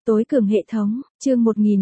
Tối cường hệ thống, chương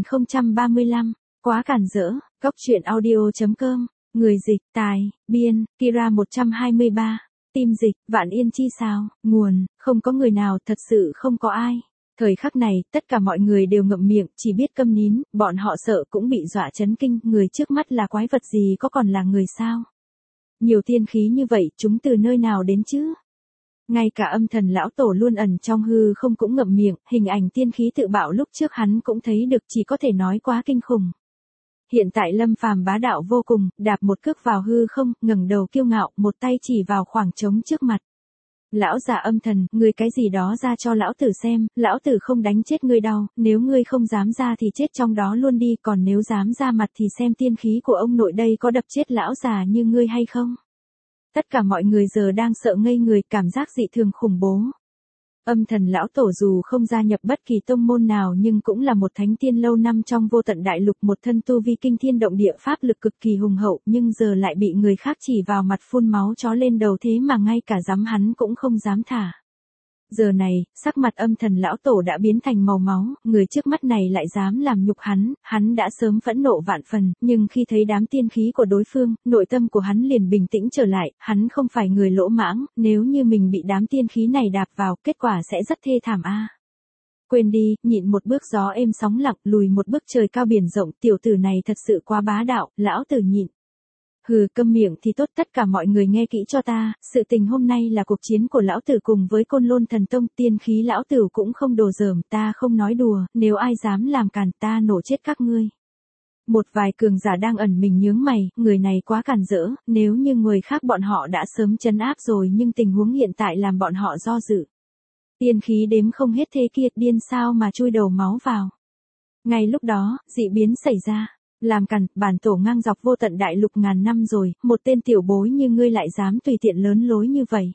1035, quá cản rỡ, góc truyện audio.com, người dịch, tài, biên, Kira 123, tim dịch, Vạn Yên chi sao, nguồn, không có người nào, thật sự không có ai. Thời khắc này, tất cả mọi người đều ngậm miệng, chỉ biết câm nín, bọn họ sợ cũng bị dọa chấn kinh, người trước mắt là quái vật gì có còn là người sao? Nhiều tiên khí như vậy, chúng từ nơi nào đến chứ? Ngay cả âm thần lão tổ luôn ẩn trong hư không cũng ngậm miệng, hình ảnh tiên khí tự bạo lúc trước hắn cũng thấy được, chỉ có thể nói quá kinh khủng. Hiện tại Lâm Phàm bá đạo vô cùng, đạp một cước vào hư không, ngẩng đầu kiêu ngạo, một tay chỉ vào khoảng trống trước mặt. Lão già âm thần, ngươi cái gì đó ra cho lão tử xem, lão tử không đánh chết ngươi đâu, nếu ngươi không dám ra thì chết trong đó luôn đi, còn nếu dám ra mặt thì xem tiên khí của ông nội đây có đập chết lão già như ngươi hay không. Tất cả mọi người giờ đang sợ ngây người, cảm giác dị thường khủng bố. Âm thần lão tổ dù không gia nhập bất kỳ tông môn nào nhưng cũng là một thánh tiên lâu năm trong vô tận đại lục, một thân tu vi kinh thiên động địa, pháp lực cực kỳ hùng hậu, nhưng giờ lại bị người khác chỉ vào mặt phun máu chó lên đầu, thế mà ngay cả dám hắn cũng không dám thả. Giờ này, sắc mặt âm thần lão tổ đã biến thành màu máu, người trước mắt này lại dám làm nhục hắn đã sớm phẫn nộ vạn phần, nhưng khi thấy đám tiên khí của đối phương, nội tâm của hắn liền bình tĩnh trở lại, hắn không phải người lỗ mãng, nếu như mình bị đám tiên khí này đạp vào, kết quả sẽ rất thê thảm a. Quên đi, nhịn một bước gió êm sóng lặng, lùi một bước trời cao biển rộng, tiểu tử này thật sự quá bá đạo, lão tử nhịn. Hừ, câm miệng thì tốt, tất cả mọi người nghe kỹ cho ta, sự tình hôm nay là cuộc chiến của lão tử cùng với Côn Lôn Thần Tông, tiên khí lão tử cũng không đùa giỡn, ta không nói đùa, nếu ai dám làm cản ta nổ chết các ngươi. Một vài cường giả đang ẩn mình nhướng mày, người này quá cản rỡ, nếu như người khác bọn họ đã sớm trấn áp rồi, nhưng tình huống hiện tại làm bọn họ do dự. Tiên khí đếm không hết thế kia, điên sao mà chui đầu máu vào. Ngay lúc đó, dị biến xảy ra. Làm càn, bản tổ ngang dọc vô tận đại lục ngàn năm rồi, một tên tiểu bối như ngươi lại dám tùy tiện lớn lối như vậy.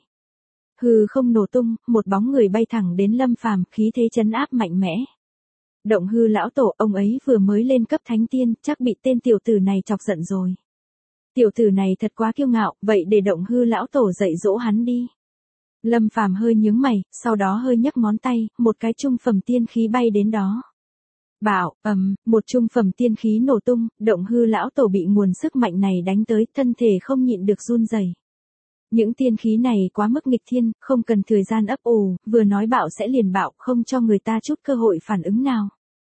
Hư không nổ tung, một bóng người bay thẳng đến Lâm Phàm, khí thế trấn áp mạnh mẽ. Động Hư lão tổ, ông ấy vừa mới lên cấp thánh tiên, chắc bị tên tiểu tử này chọc giận rồi. Tiểu tử này thật quá kiêu ngạo, vậy để Động Hư lão tổ dạy dỗ hắn đi. Lâm Phàm hơi nhướng mày, sau đó hơi nhấc ngón tay, một cái trung phẩm tiên khí bay đến đó. Bảo, một trung phẩm tiên khí nổ tung, Động Hư lão tổ bị nguồn sức mạnh này đánh tới, thân thể không nhịn được run rẩy. Những tiên khí này quá mức nghịch thiên, không cần thời gian ấp ủ, vừa nói bạo sẽ liền bạo, không cho người ta chút cơ hội phản ứng nào.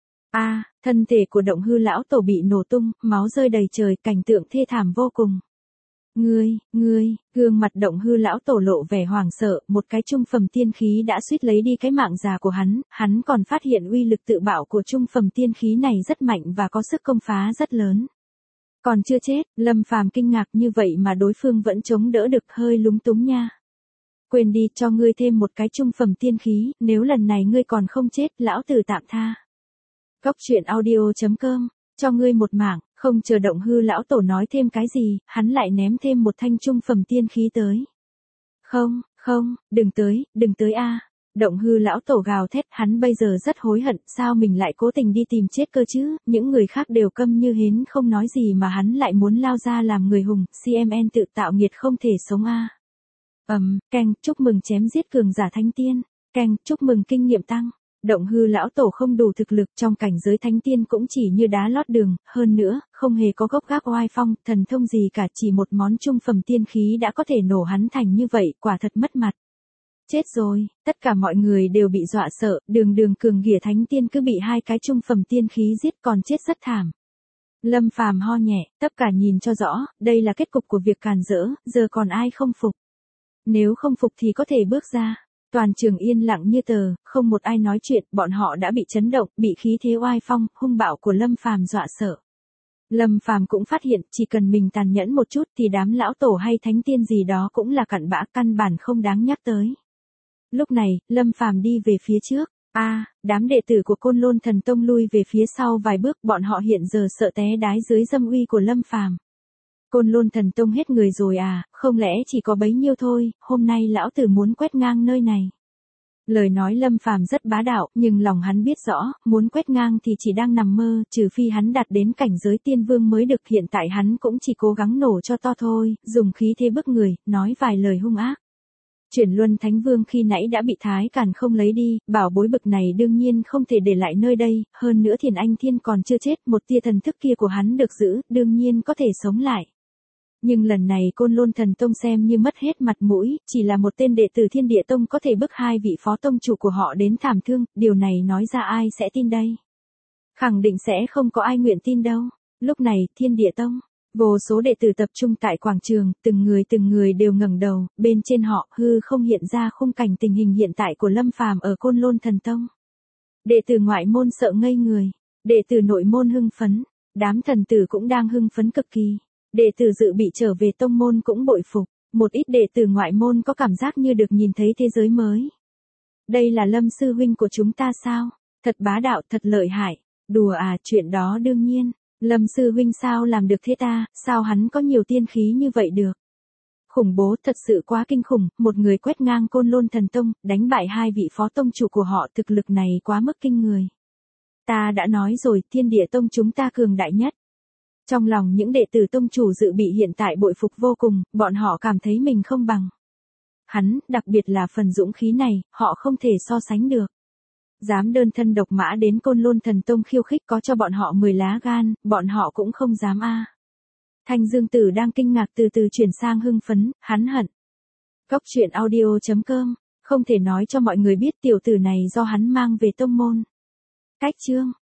Thân thể của Động Hư lão tổ bị nổ tung, máu rơi đầy trời, cảnh tượng thê thảm vô cùng. Ngươi, gương mặt Động Hư lão tổ lộ vẻ hoảng sợ, một cái trung phẩm tiên khí đã suýt lấy đi cái mạng già của hắn còn phát hiện uy lực tự bạo của trung phẩm tiên khí này rất mạnh và có sức công phá rất lớn. Còn chưa chết, Lâm Phàm kinh ngạc như vậy mà đối phương vẫn chống đỡ được, hơi lúng túng nha. Quên đi, cho ngươi thêm một cái trung phẩm tiên khí, nếu lần này ngươi còn không chết, lão tử tạm tha. Góc truyện audio.com, cho ngươi một mảng. Không chờ Động Hư lão tổ nói thêm cái gì, hắn lại ném thêm một thanh trung phẩm tiên khí tới. Không, đừng tới a. Động Hư lão tổ gào thét, hắn bây giờ rất hối hận, sao mình lại cố tình đi tìm chết cơ chứ, những người khác đều câm như hến không nói gì mà hắn lại muốn lao ra làm người hùng, CMN tự tạo nghiệt không thể sống a. Chúc mừng chém giết cường giả thánh tiên, chúc mừng kinh nghiệm tăng. Động Hư lão tổ không đủ thực lực, trong cảnh giới thánh tiên cũng chỉ như đá lót đường, hơn nữa, không hề có gốc gác oai phong, thần thông gì cả, chỉ một món trung phẩm tiên khí đã có thể nổ hắn thành như vậy, quả thật mất mặt. Chết rồi, tất cả mọi người đều bị dọa sợ, đường cường ghỉa thánh tiên cứ bị hai cái trung phẩm tiên khí giết, còn chết rất thảm. Lâm Phàm ho nhẹ, tất cả nhìn cho rõ, đây là kết cục của việc càn rỡ, giờ còn ai không phục. Nếu không phục thì có thể bước ra. Toàn trường yên lặng như tờ, không một ai nói chuyện, bọn họ đã bị chấn động, bị khí thế oai phong, hung bạo của Lâm Phàm dọa sợ. Lâm Phàm cũng phát hiện, chỉ cần mình tàn nhẫn một chút thì đám lão tổ hay thánh tiên gì đó cũng là cặn bã, căn bản không đáng nhắc tới. Lúc này, Lâm Phàm đi về phía trước. Đám đệ tử của Côn Lôn Thần Tông lui về phía sau vài bước, bọn họ hiện giờ sợ té đái dưới dâm uy của Lâm Phàm. Côn Lôn Thần Tông hết người rồi à, không lẽ chỉ có bấy nhiêu thôi, hôm nay lão tử muốn quét ngang nơi này. Lời nói Lâm Phàm rất bá đạo, nhưng lòng hắn biết rõ, muốn quét ngang thì chỉ đang nằm mơ, trừ phi hắn đạt đến cảnh giới tiên vương mới được, hiện tại hắn cũng chỉ cố gắng nổ cho to thôi, dùng khí thế bức người, nói vài lời hung ác. Chuyển Luân Thánh Vương khi nãy đã bị Thái Càn không lấy đi, bảo bối bực này đương nhiên không thể để lại nơi đây, hơn nữa Thiền Anh Thiên còn chưa chết, một tia thần thức kia của hắn được giữ, đương nhiên có thể sống lại. Nhưng lần này Côn Lôn Thần Tông xem như mất hết mặt mũi, chỉ là một tên đệ tử Thiên Địa Tông có thể bức hai vị phó tông chủ của họ đến thảm thương, điều này nói ra ai sẽ tin đây? Khẳng định sẽ không có ai nguyện tin đâu. Lúc này, Thiên Địa Tông, vô số đệ tử tập trung tại quảng trường, từng người đều ngẩng đầu, bên trên họ hư không hiện ra khung cảnh tình hình hiện tại của Lâm Phàm ở Côn Lôn Thần Tông. Đệ tử ngoại môn sợ ngây người, đệ tử nội môn hưng phấn, đám thần tử cũng đang hưng phấn cực kỳ. Đệ tử dự bị trở về tông môn cũng bội phục, một ít đệ tử ngoại môn có cảm giác như được nhìn thấy thế giới mới. Đây là Lâm sư huynh của chúng ta sao? Thật bá đạo, thật lợi hại. Đùa à, chuyện đó đương nhiên. Lâm sư huynh sao làm được thế ta, sao hắn có nhiều tiên khí như vậy được? Khủng bố, thật sự quá kinh khủng, một người quét ngang Côn Lôn Thần Tông, đánh bại hai vị phó tông chủ của họ, thực lực này quá mức kinh người. Ta đã nói rồi, Thiên Địa Tông chúng ta cường đại nhất. Trong lòng những đệ tử tông chủ dự bị hiện tại bội phục vô cùng, bọn họ cảm thấy mình không bằng hắn, đặc biệt là phần dũng khí này, họ không thể so sánh được. Dám đơn thân độc mã đến Côn Lôn Thần Tông khiêu khích, có cho bọn họ 10 lá gan, bọn họ cũng không dám a. Thanh Dương Tử đang kinh ngạc từ từ chuyển sang hưng phấn, hắn hận. Góc truyện audio.com, không thể nói cho mọi người biết tiểu tử này do hắn mang về tông môn. Cách chương